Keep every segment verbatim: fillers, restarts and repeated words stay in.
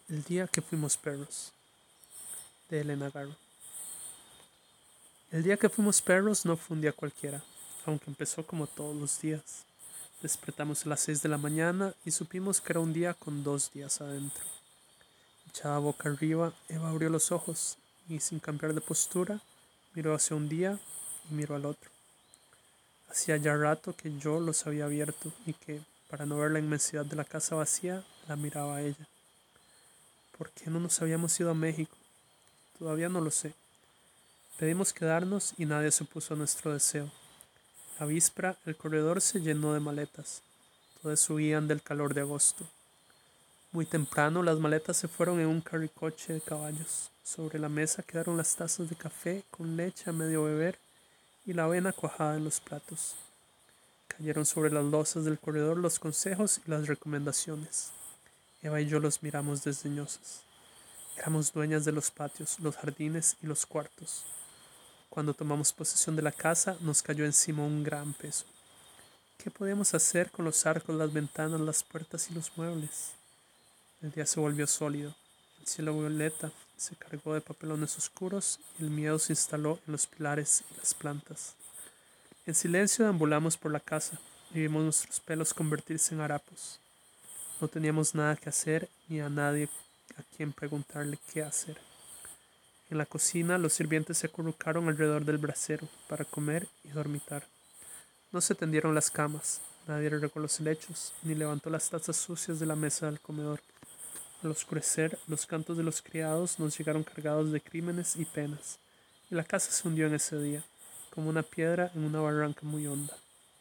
El día que fuimos perros, de Elena Garro. El día que fuimos perros no fue un día cualquiera, aunque empezó como todos los días. Despertamos a las seis de la mañana y supimos que era un día con dos días adentro. Echada boca arriba, Eva abrió los ojos y, sin cambiar de postura, miró hacia un día y miró al otro. Hacía ya rato que yo los había abierto y que, para no ver la inmensidad de la casa vacía, la miraba a ella. ¿Por qué no nos habíamos ido a México? Todavía no lo sé. Pedimos quedarnos y nadie se opuso a nuestro deseo. La víspera el corredor se llenó de maletas. Todas huían del calor de agosto. Muy temprano las maletas se fueron en un carricoche de caballos. Sobre la mesa quedaron las tazas de café con leche a medio beber y la avena cuajada en los platos. Cayeron sobre las losas del corredor los consejos y las recomendaciones. Eva y yo los miramos desdeñosas. Éramos dueñas de los patios, los jardines y los cuartos. Cuando tomamos posesión de la casa, nos cayó encima un gran peso. ¿Qué podíamos hacer con los arcos, las ventanas, las puertas y los muebles? El día se volvió sólido. El cielo violeta se cargó de papelones oscuros y el miedo se instaló en los pilares y las plantas. En silencio deambulamos por la casa y vimos nuestros pelos convertirse en harapos. No teníamos nada que hacer ni a nadie a quien preguntarle qué hacer. En la cocina los sirvientes se acurrucaron alrededor del brasero para comer y dormitar. No se tendieron las camas, nadie regó los helechos, ni levantó las tazas sucias de la mesa del comedor. Al oscurecer, los cantos de los criados nos llegaron cargados de crímenes y penas, y la casa se hundió en ese día, como una piedra en una barranca muy honda.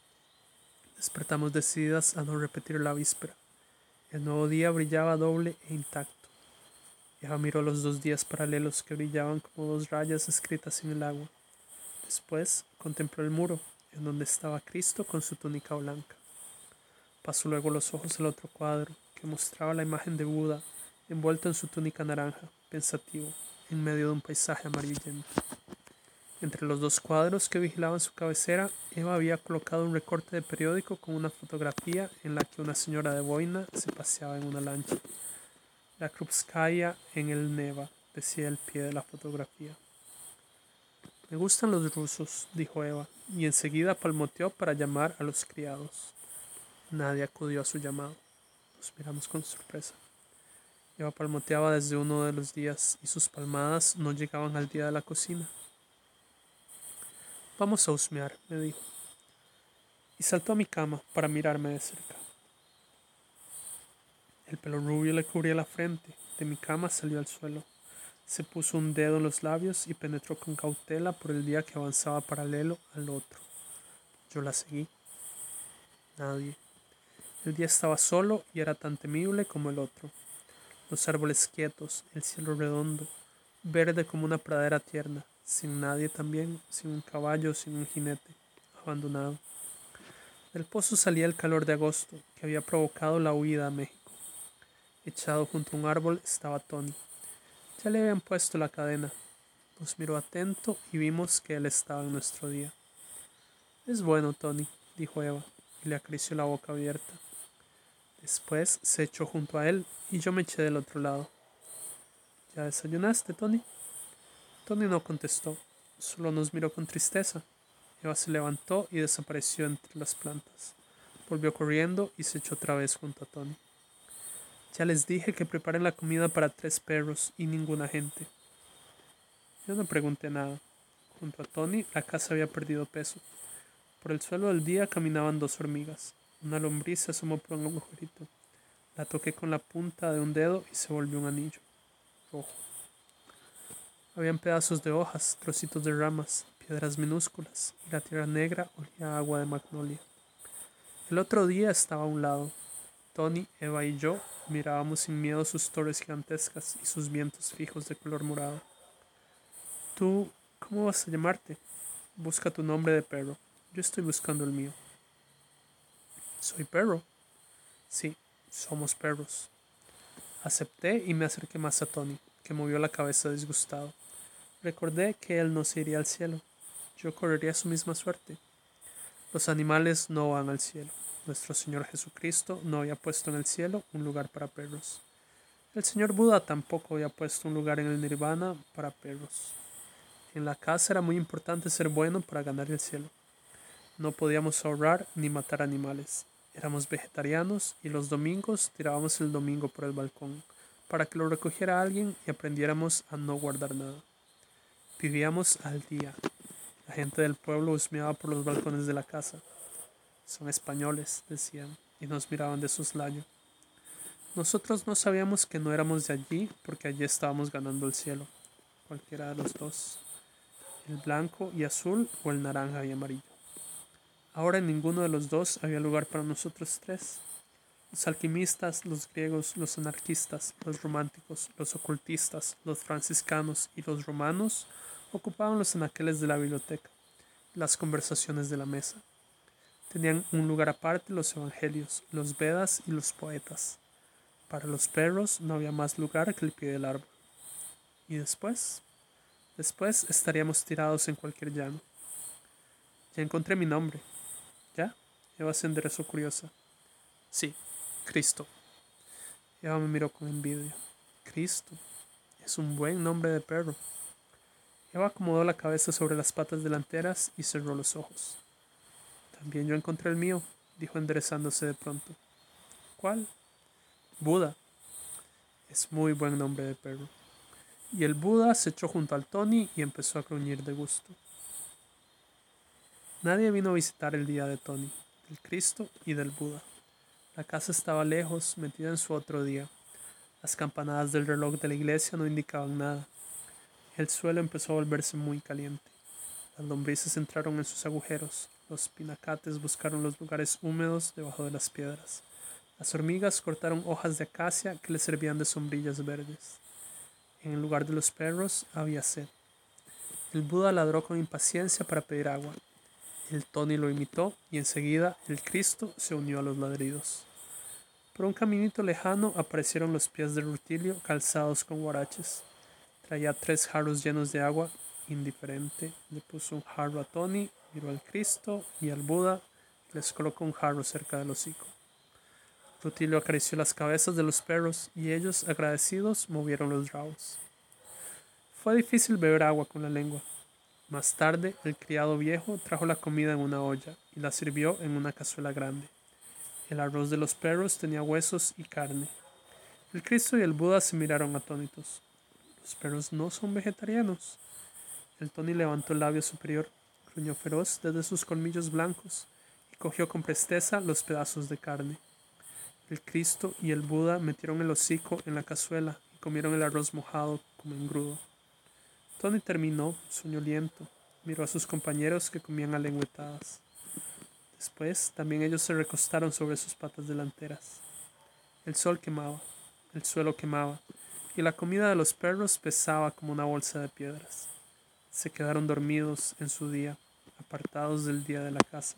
Despertamos decididas a no repetir la víspera. El nuevo día brillaba doble e intacto. Eva miró los dos días paralelos que brillaban como dos rayas escritas en el agua. Después contempló el muro, en donde estaba Cristo con su túnica blanca. Pasó luego los ojos al otro cuadro, que mostraba la imagen de Buda, envuelto en su túnica naranja, pensativo, en medio de un paisaje amarillento. Entre los dos cuadros que vigilaban su cabecera, Eva había colocado un recorte de periódico con una fotografía en la que una señora de boina se paseaba en una lancha. La Krupskaya en el Neva, decía el pie de la fotografía. Me gustan los rusos, dijo Eva, y enseguida palmoteó para llamar a los criados. Nadie acudió a su llamado. Nos miramos con sorpresa. Eva palmoteaba desde uno de los días y sus palmadas no llegaban al día de la cocina. Vamos a husmear, me dijo, y saltó a mi cama para mirarme de cerca. El pelo rubio le cubría la frente. De mi cama salió al suelo. Se puso un dedo en los labios y penetró con cautela por el día que avanzaba paralelo al otro. Yo la seguí. Nadie. El día estaba solo y era tan temible como el otro. Los árboles quietos, el cielo redondo, verde como una pradera tierna, sin nadie también, sin un caballo, sin un jinete, abandonado. Del pozo salía el calor de agosto, que había provocado la huida a México. Echado junto a un árbol estaba Tony. Ya le habían puesto la cadena. Nos miró atento y vimos que él estaba en nuestro día. Es bueno, Tony, dijo Eva, y le acarició la boca abierta. Después se echó junto a él y yo me eché del otro lado. ¿Ya desayunaste, Tony? Tony no contestó, solo nos miró con tristeza. Eva se levantó y desapareció entre las plantas. Volvió corriendo y se echó otra vez junto a Tony. Ya les dije que preparen la comida para tres perros y ninguna gente. Yo no pregunté nada. Junto a Tony la casa había perdido peso. Por el suelo del día caminaban dos hormigas. Una lombriz se asomó por un agujerito. La toqué con la punta de un dedo y se volvió un anillo rojo. Habían pedazos de hojas, trocitos de ramas, piedras minúsculas, y la tierra negra olía a agua de magnolia. El otro día estaba a un lado. Tony, Eva y yo mirábamos sin miedo sus torres gigantescas y sus vientos fijos de color morado. Tú, ¿cómo vas a llamarte? Busca tu nombre de perro. Yo estoy buscando el mío. ¿Soy perro? Sí, somos perros. Acepté y me acerqué más a Tony, que movió la cabeza disgustado. Recordé que él no se iría al cielo. Yo correría su misma suerte. Los animales no van al cielo. Nuestro Señor Jesucristo no había puesto en el cielo un lugar para perros. El señor Buda tampoco había puesto un lugar en el nirvana para perros. En la casa era muy importante ser bueno para ganar el cielo. No podíamos ahorrar ni matar animales. Éramos vegetarianos y los domingos tirábamos el domingo por el balcón para que lo recogiera alguien y aprendiéramos a no guardar nada. Vivíamos al día. La gente del pueblo husmeaba por los balcones de la casa. Son españoles, decían, y nos miraban de soslayo. Nosotros no sabíamos que no éramos de allí porque allí estábamos ganando el cielo, cualquiera de los dos, el blanco y azul o el naranja y amarillo. Ahora en ninguno de los dos había lugar para nosotros tres. Los alquimistas, los griegos, los anarquistas, los románticos, los ocultistas, los franciscanos y los romanos ocupaban los anaqueles de la biblioteca, las conversaciones de la mesa. Tenían un lugar aparte los evangelios, los Vedas y los poetas. Para los perros no había más lugar que el pie del árbol. ¿Y después? Después estaríamos tirados en cualquier llano. Ya encontré mi nombre. ¿Ya? Eva se enderezó curiosa. Sí, Cristo. Eva me miró con envidia. Cristo. Es un buen nombre de perro. Eva acomodó la cabeza sobre las patas delanteras y cerró los ojos. También yo encontré el mío, dijo enderezándose de pronto. ¿Cuál? Buda. Es muy buen nombre de perro. Y el Buda se echó junto al Tony y empezó a gruñir de gusto. Nadie vino a visitar el día de Tony, del Cristo y del Buda. La casa estaba lejos, metida en su otro día. Las campanadas del reloj de la iglesia no indicaban nada. El suelo empezó a volverse muy caliente. Las lombrices entraron en sus agujeros. Los pinacates buscaron los lugares húmedos debajo de las piedras. Las hormigas cortaron hojas de acacia que les servían de sombrillas verdes. En el lugar de los perros había sed. El Buda ladró con impaciencia para pedir agua. El Tony lo imitó y enseguida el Cristo se unió a los ladridos. Por un caminito lejano aparecieron los pies de Rutilio calzados con guaraches. Traía tres jarros llenos de agua. Indiferente, le puso un jarro a Tony, miró al Cristo y al Buda y les colocó un jarro cerca del hocico. Rutilio acarició las cabezas de los perros y ellos, agradecidos, movieron los rabos. Fue difícil beber agua con la lengua. Más tarde, el criado viejo trajo la comida en una olla y la sirvió en una cazuela grande. El arroz de los perros tenía huesos y carne. El Cristo y el Buda se miraron atónitos. Los perros no son vegetarianos. El Tony levantó el labio superior, gruñó feroz desde sus colmillos blancos y cogió con presteza los pedazos de carne. El Cristo y el Buda metieron el hocico en la cazuela y comieron el arroz mojado como engrudo. Tony terminó, soñoliento, miró a sus compañeros que comían a lengüetadas. Después, también ellos se recostaron sobre sus patas delanteras. El sol quemaba, el suelo quemaba, y la comida de los perros pesaba como una bolsa de piedras. Se quedaron dormidos en su día, apartados del día de la casa.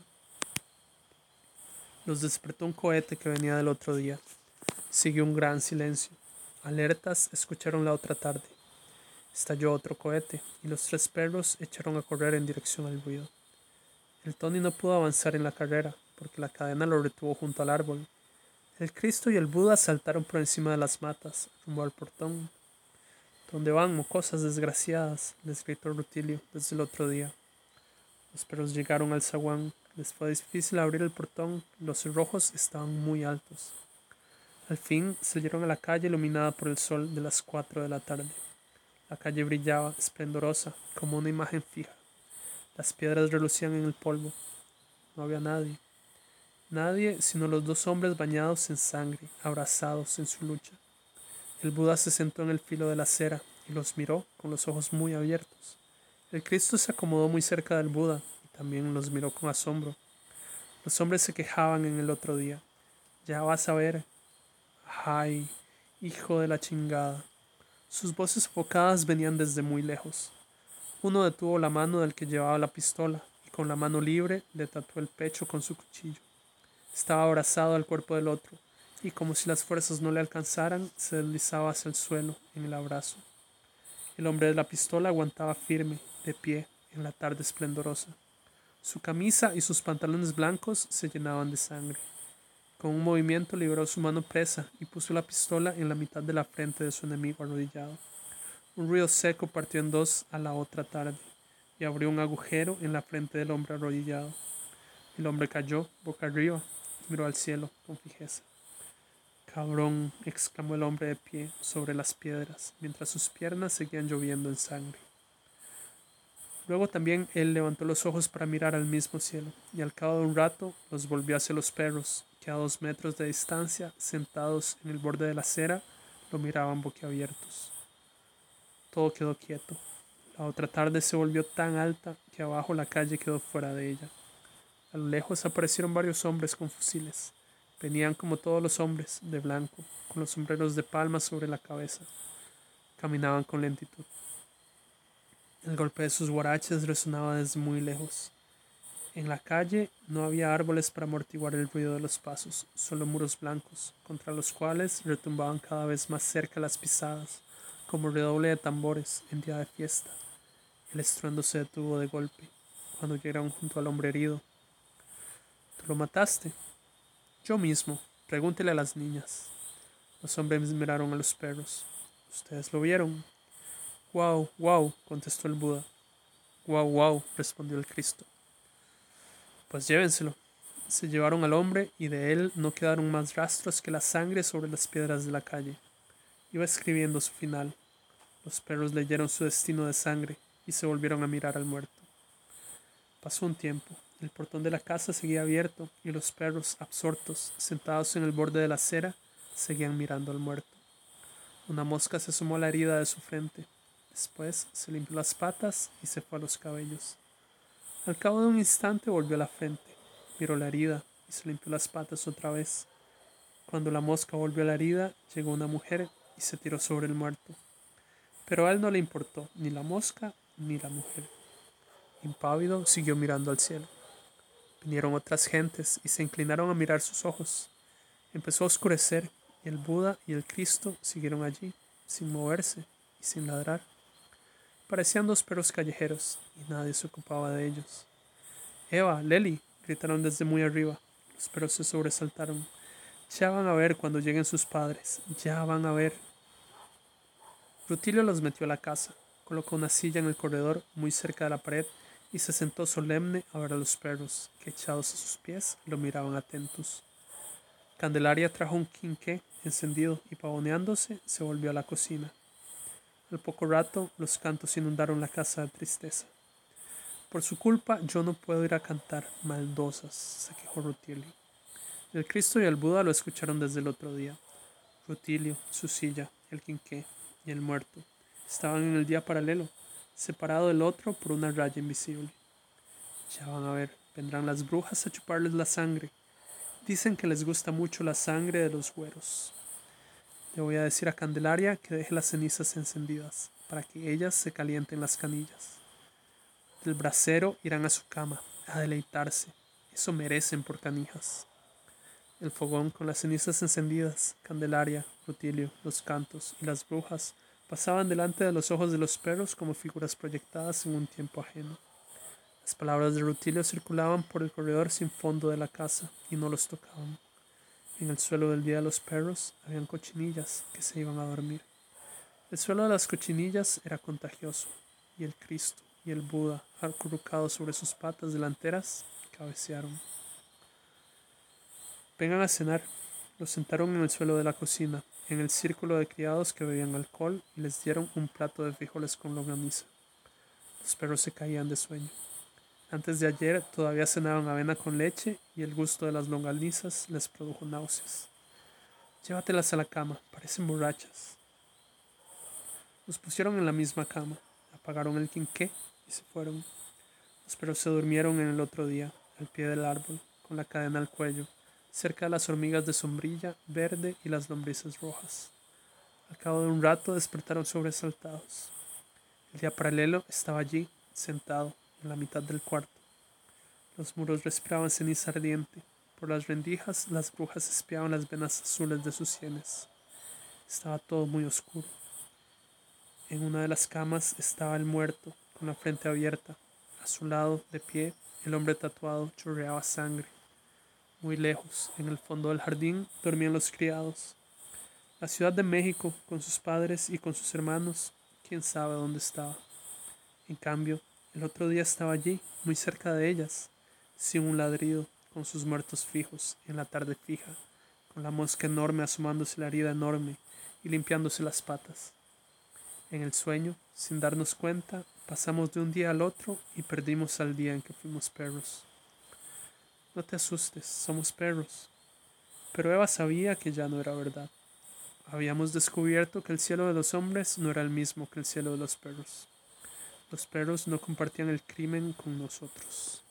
Los despertó un cohete que venía del otro día. Siguió un gran silencio. Alertas, escucharon la otra tarde. Estalló otro cohete, y los tres perros echaron a correr en dirección al ruido. El Tony no pudo avanzar en la carrera, porque la cadena lo retuvo junto al árbol. El Cristo y el Buda saltaron por encima de las matas, rumbo al portón. ¿Dónde van, mocosas desgraciadas?, les gritó Rutilio desde el otro día. Los perros llegaron al zaguán. Les fue difícil abrir el portón, los cerrojos estaban muy altos. Al fin salieron a la calle iluminada por el sol de las cuatro de la tarde. La calle brillaba, esplendorosa, como una imagen fija. Las piedras relucían en el polvo. No había nadie. Nadie sino los dos hombres bañados en sangre, abrazados en su lucha. El Buda se sentó en el filo de la acera y los miró con los ojos muy abiertos. El Cristo se acomodó muy cerca del Buda y también los miró con asombro. Los hombres se quejaban en el otro día. Ya vas a ver. ¡Ay, hijo de la chingada! Sus voces sofocadas venían desde muy lejos. Uno detuvo la mano del que llevaba la pistola y con la mano libre le tatuó el pecho con su cuchillo. Estaba abrazado al cuerpo del otro y como si las fuerzas no le alcanzaran, se deslizaba hacia el suelo en el abrazo. El hombre de la pistola aguantaba firme, de pie, en la tarde esplendorosa. Su camisa y sus pantalones blancos se llenaban de sangre. Con un movimiento liberó su mano presa y puso la pistola en la mitad de la frente de su enemigo arrodillado. Un ruido seco partió en dos a la otra tarde y abrió un agujero en la frente del hombre arrodillado. El hombre cayó boca arriba y miró al cielo con fijeza. Cabrón, exclamó el hombre de pie sobre las piedras, mientras sus piernas seguían lloviendo en sangre. Luego también él levantó los ojos para mirar al mismo cielo, y al cabo de un rato los volvió hacia los perros, que a dos metros de distancia, sentados en el borde de la acera, lo miraban boquiabiertos. Todo quedó quieto. La otra tarde se volvió tan alta que abajo la calle quedó fuera de ella. A lo lejos aparecieron varios hombres con fusiles. Venían como todos los hombres, de blanco, con los sombreros de palma sobre la cabeza. Caminaban con lentitud. El golpe de sus guaraches resonaba desde muy lejos. En la calle no había árboles para amortiguar el ruido de los pasos, solo muros blancos, contra los cuales retumbaban cada vez más cerca las pisadas, como redoble de tambores en día de fiesta. El estruendo se detuvo de golpe, cuando llegaron junto al hombre herido. ¿Tú lo mataste? Yo mismo. Pregúntele a las niñas. Los hombres miraron a los perros. ¿Ustedes lo vieron? Guau, guau, contestó el Buda. Guau, guau, respondió el Cristo. Pues llévenselo. Se llevaron al hombre y de él no quedaron más rastros que la sangre sobre las piedras de la calle. Iba escribiendo su final. Los perros leyeron su destino de sangre y se volvieron a mirar al muerto. Pasó un tiempo. El portón de la casa seguía abierto y los perros, absortos, sentados en el borde de la acera, seguían mirando al muerto. Una mosca se asomó a la herida de su frente. Después se limpió las patas y se fue a los cabellos. Al cabo de un instante volvió a la frente, miró la herida y se limpió las patas otra vez. Cuando la mosca volvió a la herida, llegó una mujer y se tiró sobre el muerto. Pero a él no le importó ni la mosca ni la mujer. Impávido, siguió mirando al cielo. Vinieron otras gentes y se inclinaron a mirar sus ojos. Empezó a oscurecer y el Buda y el Cristo siguieron allí, sin moverse y sin ladrar. Parecían dos perros callejeros y nadie se ocupaba de ellos. Eva, Leli, gritaron desde muy arriba. Los perros se sobresaltaron. Ya van a ver cuando lleguen sus padres, ya van a ver. Rutilio los metió a la casa, colocó una silla en el corredor muy cerca de la pared y se sentó solemne a ver a los perros, que echados a sus pies lo miraban atentos. Candelaria trajo un quinqué encendido y pavoneándose se volvió a la cocina. Al poco rato los cantos inundaron la casa de tristeza. Por su culpa yo no puedo ir a cantar, maldosas, se quejó Rutilio. El Cristo y el Buda lo escucharon desde el otro día. Rutilio, su silla, el quinqué y el muerto estaban en el día paralelo, separado del otro por una raya invisible. Ya van a ver, vendrán las brujas a chuparles la sangre. Dicen que les gusta mucho la sangre de los güeros. Le voy a decir a Candelaria que deje las cenizas encendidas, para que ellas se calienten las canillas. Del brasero irán a su cama, a deleitarse. Eso merecen por canijas. El fogón con las cenizas encendidas, Candelaria, Rutilio, los cantos y las brujas pasaban delante de los ojos de los perros como figuras proyectadas en un tiempo ajeno. Las palabras de Rutilio circulaban por el corredor sin fondo de la casa y no los tocaban. En el suelo del día de los perros habían cochinillas que se iban a dormir. El suelo de las cochinillas era contagioso, y el Cristo y el Buda, acurrucados sobre sus patas delanteras, cabecearon. Vengan a cenar. Los sentaron en el suelo de la cocina, en el círculo de criados que bebían alcohol, y les dieron un plato de frijoles con longaniza. Los perros se caían de sueño. Antes de ayer todavía cenaban avena con leche y el gusto de las longanizas les produjo náuseas. Llévatelas a la cama, parecen borrachas. Los pusieron en la misma cama, apagaron el quinqué y se fueron. Los perros se durmieron en el otro día, al pie del árbol, con la cadena al cuello, cerca de las hormigas de sombrilla verde y las lombrices rojas. Al cabo de un rato despertaron sobresaltados. El día paralelo estaba allí, sentado, en la mitad del cuarto. Los muros respiraban ceniza ardiente. Por las rendijas las brujas espiaban las venas azules de sus sienes. Estaba todo muy oscuro. En una de las camas estaba el muerto, con la frente abierta. A su lado, de pie, el hombre tatuado chorreaba sangre. Muy lejos, en el fondo del jardín, dormían los criados. La Ciudad de México, con sus padres y con sus hermanos, quién sabe dónde estaba. En cambio, el otro día estaba allí, muy cerca de ellas, sin un ladrido, con sus muertos fijos, en la tarde fija, con la mosca enorme asomándose la herida enorme y limpiándose las patas. En el sueño, sin darnos cuenta, pasamos de un día al otro y perdimos al día en que fuimos perros. No te asustes, somos perros. Pero Eva sabía que ya no era verdad. Habíamos descubierto que el cielo de los hombres no era el mismo que el cielo de los perros. Los perros no compartían el crimen con nosotros.